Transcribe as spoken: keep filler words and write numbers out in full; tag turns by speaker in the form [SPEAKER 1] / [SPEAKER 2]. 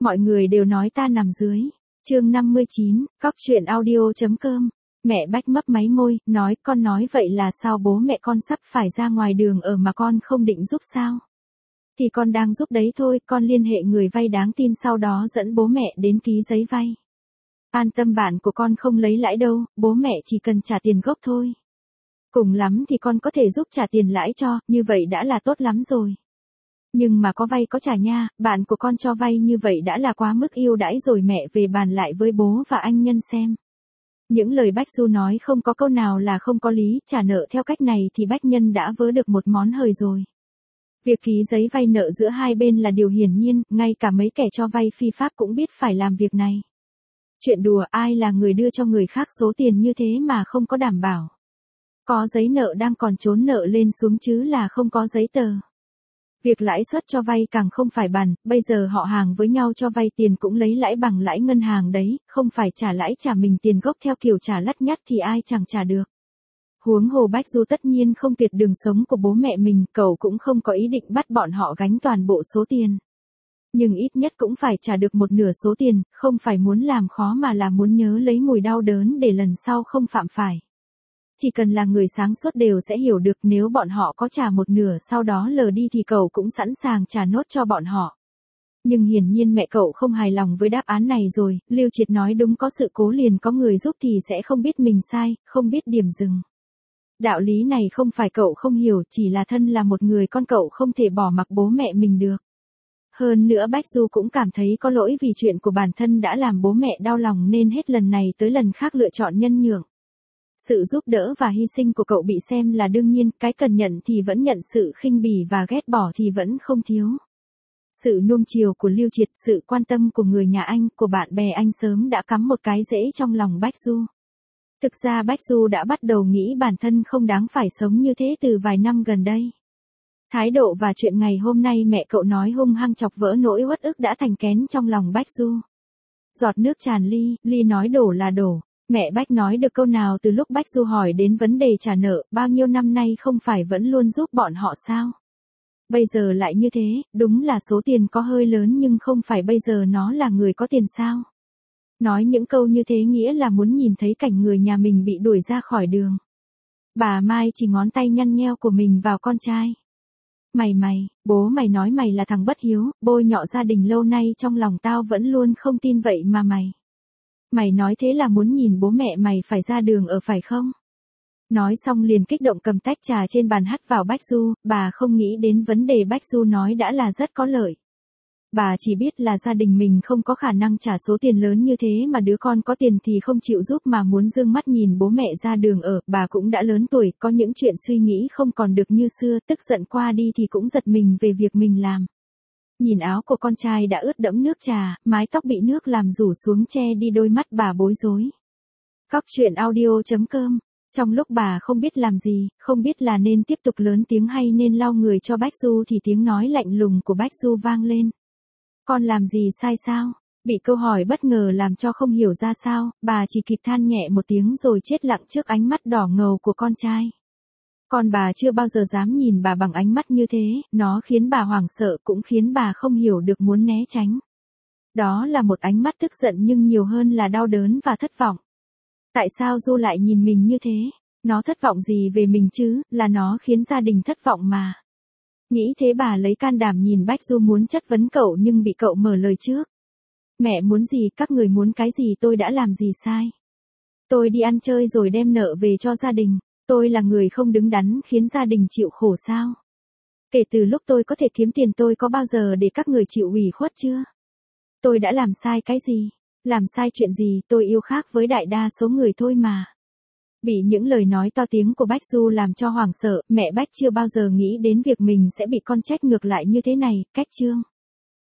[SPEAKER 1] Mọi người đều nói ta nằm dưới. Chương năm mươi chín, cóc truyện audio.com. Mẹ Bách mấp máy môi, nói, con nói vậy là sao, bố mẹ con sắp phải ra ngoài đường ở mà con không định giúp sao? Thì con đang giúp đấy thôi, con liên hệ người vay đáng tin sau đó dẫn bố mẹ đến ký giấy vay. An tâm, bạn của con không lấy lãi đâu, bố mẹ chỉ cần trả tiền gốc thôi. Cùng lắm thì con có thể giúp trả tiền lãi cho, như vậy đã là tốt lắm rồi. Nhưng mà có vay có trả nha, bạn của con cho vay như vậy đã là quá mức ưu đãi rồi, mẹ về bàn lại với bố và anh Nhân xem. Những lời Bách Du nói không có câu nào là không có lý, trả nợ theo cách này thì Bách Nhân đã vớ được một món hời rồi. Việc ký giấy vay nợ giữa hai bên là điều hiển nhiên, ngay cả mấy kẻ cho vay phi pháp cũng biết phải làm việc này. Chuyện đùa, ai là người đưa cho người khác số tiền như thế mà không có đảm bảo. Có giấy nợ đang còn trốn nợ lên xuống chứ là không có giấy tờ. Việc lãi suất cho vay càng không phải bàn, bây giờ họ hàng với nhau cho vay tiền cũng lấy lãi bằng lãi ngân hàng đấy, không phải trả lãi trả mình tiền gốc theo kiểu trả lắt nhắt thì ai chẳng trả được. Huống hồ Bách Du tất nhiên không tuyệt đường sống của bố mẹ mình, cậu cũng không có ý định bắt bọn họ gánh toàn bộ số tiền. Nhưng ít nhất cũng phải trả được một nửa số tiền, không phải muốn làm khó mà là muốn nhớ lấy mùi đau đớn để lần sau không phạm phải. Chỉ cần là người sáng suốt đều sẽ hiểu được, nếu bọn họ có trả một nửa sau đó lờ đi thì cậu cũng sẵn sàng trả nốt cho bọn họ. Nhưng hiển nhiên mẹ cậu không hài lòng với đáp án này rồi, Lưu Triệt nói đúng, có sự cố liền có người giúp thì sẽ không biết mình sai, không biết điểm dừng. Đạo lý này không phải cậu không hiểu, chỉ là thân là một người con cậu không thể bỏ mặc bố mẹ mình được. Hơn nữa Bách Du cũng cảm thấy có lỗi vì chuyện của bản thân đã làm bố mẹ đau lòng nên hết lần này tới lần khác lựa chọn nhân nhượng. Sự giúp đỡ và hy sinh của cậu bị xem là đương nhiên, cái cần nhận thì vẫn nhận, sự khinh bỉ và ghét bỏ thì vẫn không thiếu. Sự nuông chiều của Lưu Triệt, sự quan tâm của người nhà anh, của bạn bè anh sớm đã cắm một cái rễ trong lòng Bách Du. Thực ra Bách Du đã bắt đầu nghĩ bản thân không đáng phải sống như thế từ vài năm gần đây. Thái độ và chuyện ngày hôm nay mẹ cậu nói hung hăng chọc vỡ nỗi uất ức đã thành kén trong lòng Bách Du. Giọt nước tràn ly, ly nói đổ là đổ. Mẹ Bách nói được câu nào từ lúc Bách Du hỏi đến vấn đề trả nợ, bao nhiêu năm nay không phải vẫn luôn giúp bọn họ sao? Bây giờ lại như thế, đúng là số tiền có hơi lớn nhưng không phải bây giờ nó là người có tiền sao? Nói những câu như thế nghĩa là muốn nhìn thấy cảnh người nhà mình bị đuổi ra khỏi đường. Bà Mai chỉ ngón tay nhăn nheo của mình vào con trai. Mày mày, bố mày nói mày là thằng bất hiếu, bôi nhọ gia đình lâu nay trong lòng tao vẫn luôn không tin vậy mà mày. Mày nói thế là muốn nhìn bố mẹ mày phải ra đường ở phải không? Nói xong liền kích động cầm tách trà trên bàn hắt vào Bách Du, bà không nghĩ đến vấn đề Bách Du nói đã là rất có lợi. Bà chỉ biết là gia đình mình không có khả năng trả số tiền lớn như thế mà đứa con có tiền thì không chịu giúp mà muốn dương mắt nhìn bố mẹ ra đường ở, bà cũng đã lớn tuổi, có những chuyện suy nghĩ không còn được như xưa, tức giận qua đi thì cũng giật mình về việc mình làm. Nhìn áo của con trai đã ướt đẫm nước trà, mái tóc bị nước làm rủ xuống che đi đôi mắt bà bối rối. Cóc truyện audio.com. Trong lúc bà không biết làm gì, không biết là nên tiếp tục lớn tiếng hay nên lau người cho Bách Du thì tiếng nói lạnh lùng của Bách Du vang lên. Con làm gì sai sao? Bị câu hỏi bất ngờ làm cho không hiểu ra sao, bà chỉ kịp than nhẹ một tiếng rồi chết lặng trước ánh mắt đỏ ngầu của con trai. Con bà chưa bao giờ dám nhìn bà bằng ánh mắt như thế, nó khiến bà hoảng sợ cũng khiến bà không hiểu được muốn né tránh. Đó là một ánh mắt tức giận nhưng nhiều hơn là đau đớn và thất vọng. Tại sao Du lại nhìn mình như thế? Nó thất vọng gì về mình chứ, là nó khiến gia đình thất vọng mà. Nghĩ thế bà lấy can đảm nhìn Bách Du muốn chất vấn cậu nhưng bị cậu mở lời trước. Mẹ muốn gì, các người muốn cái gì, tôi đã làm gì sai? Tôi đi ăn chơi rồi đem nợ về cho gia đình. Tôi là người không đứng đắn khiến gia đình chịu khổ sao? Kể từ lúc tôi có thể kiếm tiền tôi có bao giờ để các người chịu ủy khuất chưa? Tôi đã làm sai cái gì? Làm sai chuyện gì, tôi yêu khác với đại đa số người thôi mà. Bị những lời nói to tiếng của Bách Du làm cho hoảng sợ, mẹ Bách chưa bao giờ nghĩ đến việc mình sẽ bị con trách ngược lại như thế này, cách chương.